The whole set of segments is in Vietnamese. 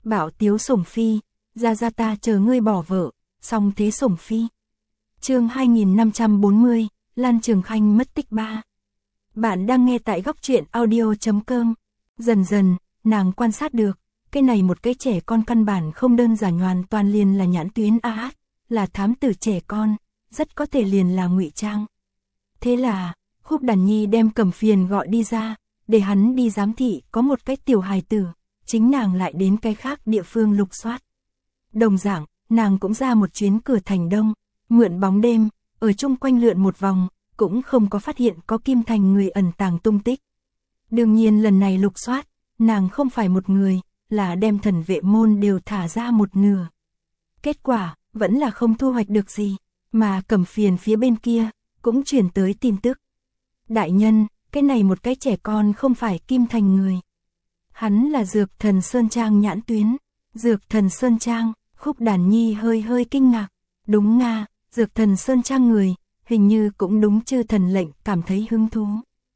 Bảo tiếu sủng phi, ra ta chờ ngươi bỏ vợ, song thế sủng phi. Chương 2540, Lan Trường Khanh mất tích 3. Bạn đang nghe tại góc truyện audio.com. Dần dần, nàng quan sát được, cái này một cái trẻ con căn bản không đơn giản, hoàn toàn liền là nhãn tuyến AH, là thám tử trẻ con, rất có thể liền là ngụy trang. Thế là, Khúc Đàn Nhi đem Cẩm Phiền gọi đi ra, để hắn đi giám thị có một cái tiểu hài tử, chính nàng lại đến cái khác địa phương lục soát. Đồng dạng, nàng cũng ra một chuyến cửa thành đông, mượn bóng đêm, ở chung quanh lượn một vòng, cũng không có phát hiện có Kim Thành người ẩn tàng tung tích. Đương nhiên lần này lục soát, nàng không phải một người, là đem Thần Vệ môn đều thả ra một nửa. Kết quả, vẫn là không thu hoạch được gì, mà Cẩm Phiền phía bên kia, cũng chuyển tới tin tức. Đại nhân, cái này một cái trẻ con không phải Kim Thành người. Hắn là Dược Thần Sơn Trang nhãn tuyến. Dược Thần Sơn Trang, Khúc Đàn Nhi hơi kinh ngạc. Đúng nga, Dược Thần Sơn Trang người, hình như cũng đúng Chư Thần lệnh cảm thấy hứng thú.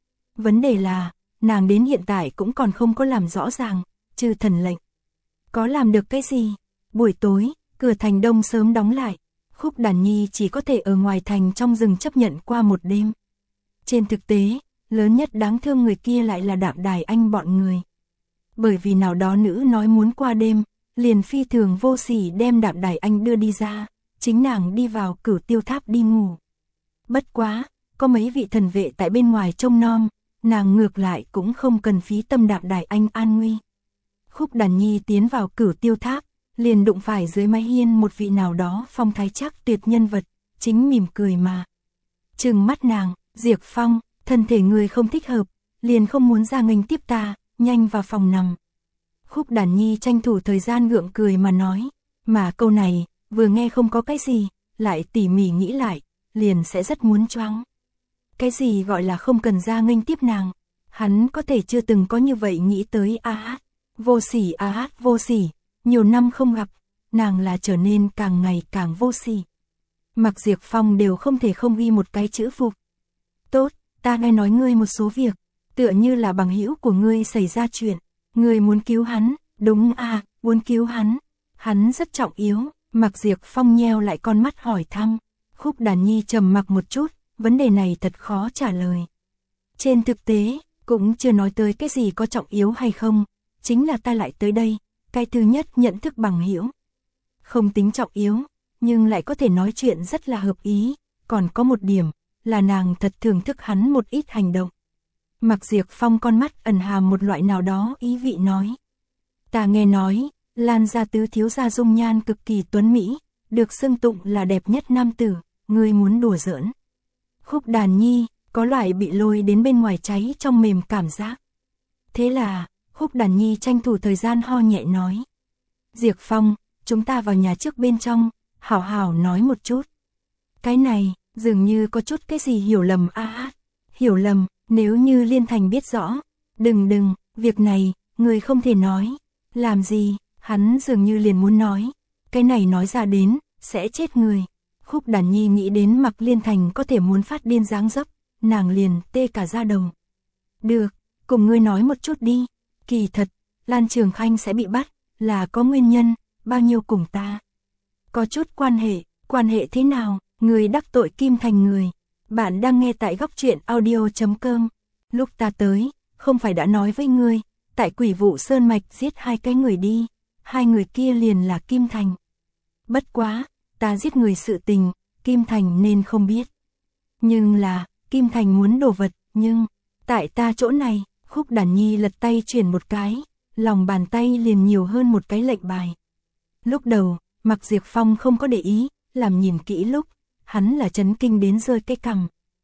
Vấn đề là, nàng đến hiện tại cũng còn không có làm rõ ràng, Chư Thần lệnh có làm được cái gì. Buổi tối, cửa thành đông sớm đóng lại, Khúc Đàn Nhi chỉ có thể ở ngoài thành trong rừng chấp nhận qua một đêm. Trên thực tế, lớn nhất đáng thương người kia lại là Đạm Đài Anh bọn người. Bởi vì nào đó nữ nói muốn qua đêm, liền phi thường vô sỉ đem Đạm Đài Anh đưa đi ra, chính nàng đi vào Cửu Tiêu Tháp đi ngủ. Bất quá, có mấy vị thần vệ tại bên ngoài trông nom, nàng ngược lại cũng không cần phí tâm Đạm Đài Anh an nguy. Khúc Đàn Nhi tiến vào Cửu Tiêu Tháp, liền đụng phải dưới mái hiên một vị nào đó phong thái chắc tuyệt nhân vật, chính mỉm cười mà trừng mắt nàng. Diệp Phong, thân thể người không thích hợp, liền không muốn ra nghênh tiếp ta, nhanh vào phòng nằm. Khúc Đàn Nhi tranh thủ thời gian gượng cười mà nói, mà câu này, vừa nghe không có cái gì, lại tỉ mỉ nghĩ lại, liền sẽ rất muốn choáng. Cái gì gọi là không cần ra nghênh tiếp nàng, hắn có thể chưa từng có như vậy nghĩ tới AH, vô sỉ AH vô sỉ, nhiều năm không gặp, nàng là trở nên càng ngày càng vô sỉ. Mặc Diệp Phong đều không thể không ghi một cái chữ phục. Tốt, ta nghe nói ngươi một số việc, tựa như là bằng hữu của ngươi xảy ra chuyện, ngươi muốn cứu hắn, đúng à, muốn cứu hắn, hắn rất trọng yếu. Mặc Diệp Phong nheo lại con mắt hỏi thăm. Khúc Đàn Nhi trầm mặc một chút, vấn đề này thật khó trả lời. Trên thực tế, cũng chưa nói tới cái gì có trọng yếu hay không, chính là ta lại tới đây, cái thứ nhất nhận thức bằng hữu. Không tính trọng yếu, nhưng lại có thể nói chuyện rất là hợp ý, còn có một điểm, là nàng thật thưởng thức hắn một ít hành động. Mặc Diệp Phong con mắt ẩn hàm một loại nào đó ý vị nói. Ta nghe nói, Lan gia tứ thiếu gia dung nhan cực kỳ tuấn mỹ, được xưng tụng là đẹp nhất nam tử, ngươi muốn đùa giỡn. Khúc Đàn Nhi, có loại bị lôi đến bên ngoài cháy trong mềm cảm giác. Thế là, Khúc Đàn Nhi tranh thủ thời gian ho nhẹ nói. Diệp Phong, chúng ta vào nhà trước bên trong, hảo hảo nói một chút. Cái này, dường như có chút cái gì hiểu lầm AH. Hiểu lầm, nếu như Liên Thành biết rõ. Đừng, việc này, người không thể nói. Làm gì, hắn dường như liền muốn nói. Cái này nói ra đến, sẽ chết người. Khúc Đàn Nhi nghĩ đến Mặc Liên Thành có thể muốn phát điên dáng dấp, nàng liền tê cả da đầu. Được, cùng ngươi nói một chút đi. Kỳ thật, Lan Trường Khanh sẽ bị bắt, là có nguyên nhân, bao nhiêu cùng ta. Có chút quan hệ thế nào, người đắc tội Kim Thành người. Bạn đang nghe tại góc truyện audio.com. Lúc ta tới, không phải đã nói với ngươi, tại Quỷ Vụ Sơn Mạch giết 2 cái người đi, 2 người kia liền là Kim Thành. Bất quá, ta giết người sự tình, Kim Thành nên không biết. Nhưng là, Kim Thành muốn đồ vật, nhưng, tại ta chỗ này, Khúc Đàn Nhi lật tay chuyển một cái, lòng bàn tay liền nhiều hơn một cái lệnh bài. Lúc đầu, Mặc Diệp Phong không có để ý, làm nhìn kỹ lúc, hắn là chấn kinh đến rơi cái cằm.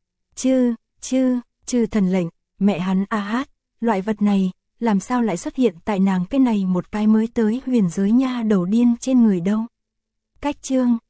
Chư thần lệnh, mẹ hắn AH, loại vật này, làm sao lại xuất hiện tại nàng cái này một cái mới tới huyền giới nha đầu điên trên người đâu. Cách chương